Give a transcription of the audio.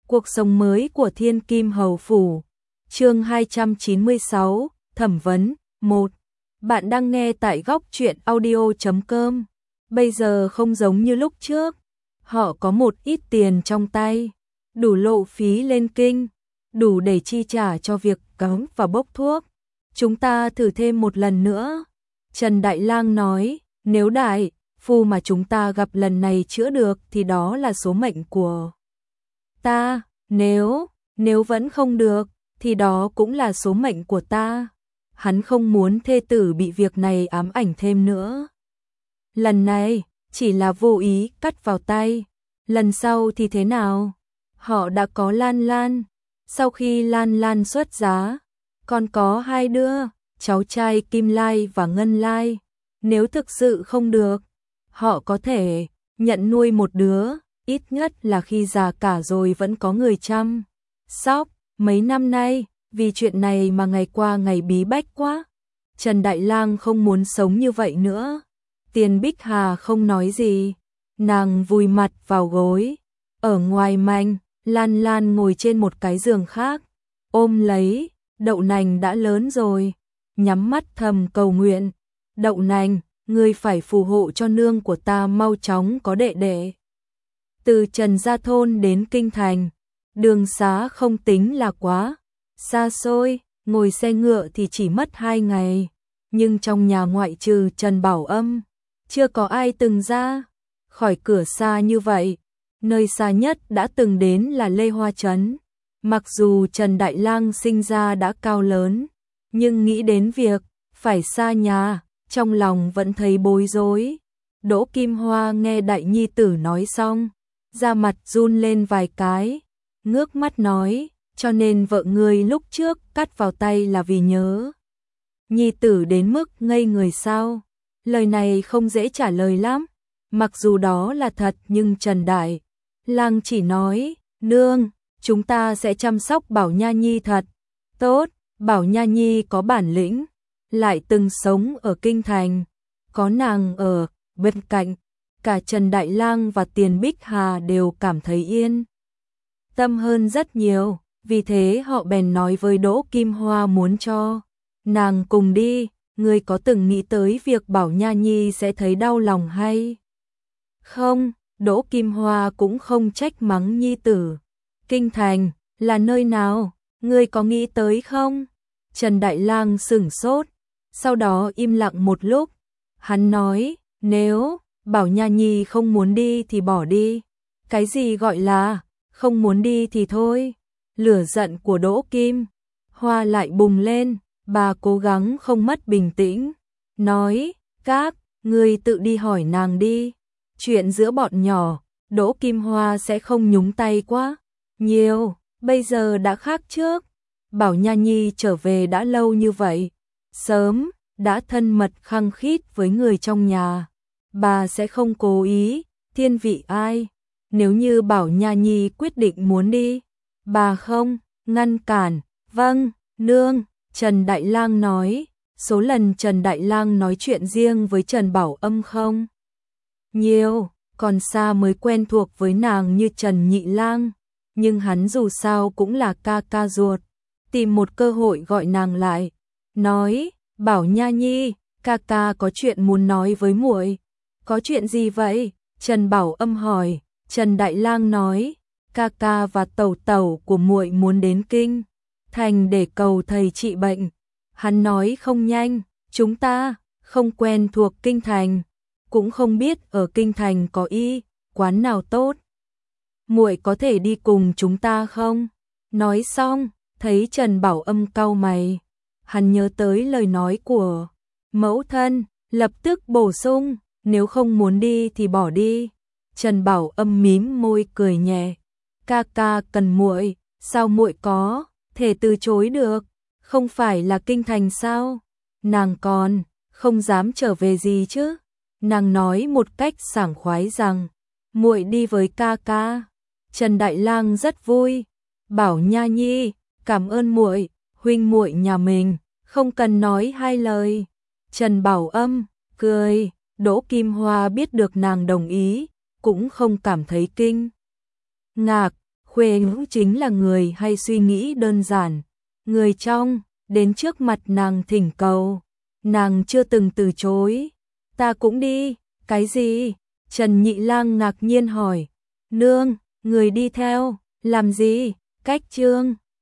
Cuộc sống mới của Thiên Kim Hầu Phủ. Chương 296, Thẩm vấn 1. Bạn đang nghe tại góc truyện audio.com. Bây giờ không giống như lúc trước, họ có một ít tiền trong tay, đủ lộ phí lên kinh, đủ để chi trả cho việc cấm và bốc thuốc. Chúng ta thử thêm một lần nữa. Trần Đại Lang nói, nếu đại phu mà chúng ta gặp lần này chữa được thì đó là số mệnh của ta, nếu vẫn không được thì đó cũng là số mệnh của ta. Hắn không muốn thê tử bị việc này ám ảnh thêm nữa. Lần này chỉ là vô ý cắt vào tay, lần sau thì thế nào? Họ đã có Lan Lan, sau khi Lan Lan xuất giá, còn có hai đứa, cháu trai Kim Lai và Ngân Lai. Nếu thực sự không được, họ có thể nhận nuôi một đứa, ít nhất là khi già cả rồi vẫn có người chăm sóc. Mấy năm nay, vì chuyện này mà ngày qua ngày bí bách quá. Trần Đại Lang không muốn sống như vậy nữa. Tiền Bích Hà không nói gì, nàng vùi mặt vào gối. Ở ngoài manh, Lan Lan ngồi trên một cái giường khác, ôm lấy, Đậu Nành đã lớn rồi, nhắm mắt thầm cầu nguyện. Đậu Nành, ngươi phải phù hộ cho nương của ta mau chóng có đệ đệ. Từ Trần Gia Thôn đến Kinh Thành, đường xá không tính là quá xa xôi, ngồi xe ngựa thì chỉ mất 2 ngày. Nhưng trong nhà ngoại trừ Trần Bảo Âm, chưa có ai từng ra khỏi cửa xa như vậy. Nơi xa nhất đã từng đến là Lê Hoa Trấn. Mặc dù Trần Đại Lang sinh ra đã cao lớn, nhưng nghĩ đến việc phải xa nhà, trong lòng vẫn thấy bối rối. Đỗ Kim Hoa nghe đại nhi tử nói xong, da mặt run lên vài cái, ngước mắt nói, cho nên vợ ngươi lúc trước cắt vào tay là vì nhớ nhi tử đến mức ngây người sao? Lời này không dễ trả lời lắm. Mặc dù đó là thật nhưng Trần Đại Lang chỉ nói, nương, chúng ta sẽ chăm sóc Bảo Nha Nhi thật tốt. Bảo Nha Nhi có bản lĩnh, lại từng sống ở Kinh Thành, có nàng ở bên cạnh, cả Trần Đại Lang và Tiền Bích Hà đều cảm thấy yên tâm hơn rất nhiều. Vì thế họ bèn nói với Đỗ Kim Hoa muốn cho nàng cùng đi. Ngươi có từng nghĩ tới việc Bảo Nha Nhi sẽ thấy đau lòng hay không? Đỗ Kim Hoa cũng không trách mắng nhi tử. Kinh Thành là nơi nào? Ngươi có nghĩ tới không? Trần Đại Lang sửng sốt, sau đó im lặng một lúc. Hắn nói, nếu Bảo Nha Nhi không muốn đi thì bỏ đi. Cái gì gọi là không muốn đi thì thôi? Lửa giận của Đỗ Kim Hoa lại bùng lên. Bà cố gắng không mất bình tĩnh, nói, các ngươi tự đi hỏi nàng đi. Chuyện giữa bọn nhỏ, Đỗ Kim Hoa sẽ không nhúng tay quá nhiều, bây giờ đã khác trước. Bảo Nha Nhi trở về đã lâu như vậy, sớm đã thân mật khăng khít với người trong nhà. Bà sẽ không cố ý thiên vị ai. Nếu như Bảo Nha Nhi quyết định muốn đi, bà không ngăn cản. Vâng, nương. Trần Đại Lang nói. Số lần Trần Đại Lang nói chuyện riêng với Trần Bảo Âm không nhiều, còn xa mới quen thuộc với nàng như Trần Nhị Lang. Nhưng hắn dù sao cũng là ca ca ruột, tìm một cơ hội gọi nàng lại, nói, Bảo Nha Nhi, ca ca có chuyện muốn nói với muội. Có chuyện gì vậy? Trần Bảo Âm hỏi. Trần Đại Lang nói, ca ca và tẩu tẩu của muội muốn đến Kinh Thành để cầu thầy trị bệnh. Hắn nói không nhanh, chúng ta không quen thuộc Kinh Thành, cũng không biết ở Kinh Thành có y quán nào tốt. Muội có thể đi cùng chúng ta không? Nói xong, thấy Trần Bảo Âm cau mày, hắn nhớ tới lời nói của mẫu thân, lập tức bổ sung, nếu không muốn đi thì bỏ đi. Trần Bảo Âm mím môi cười nhẹ, ca ca cần muội, sao muội có thể từ chối được? Không phải là Kinh Thành sao? Nàng còn không dám trở về gì chứ? Nàng nói một cách sảng khoái rằng, muội đi với ca ca. Trần Đại Lang rất vui. Bảo Nha Nhi, cảm ơn muội, huynh muội nhà mình không cần nói hai lời. Trần Bảo Âm cười. Đỗ Kim Hoa biết được nàng đồng ý, cũng không cảm thấy kinh ngạc, Khuê Ngữ chính là người hay suy nghĩ đơn giản, người trong, đến trước mặt nàng thỉnh cầu, nàng chưa từng từ chối. Ta cũng đi, cái gì? Trần Nhị Lang ngạc nhiên hỏi, nương, người đi theo, làm gì? Cách Trương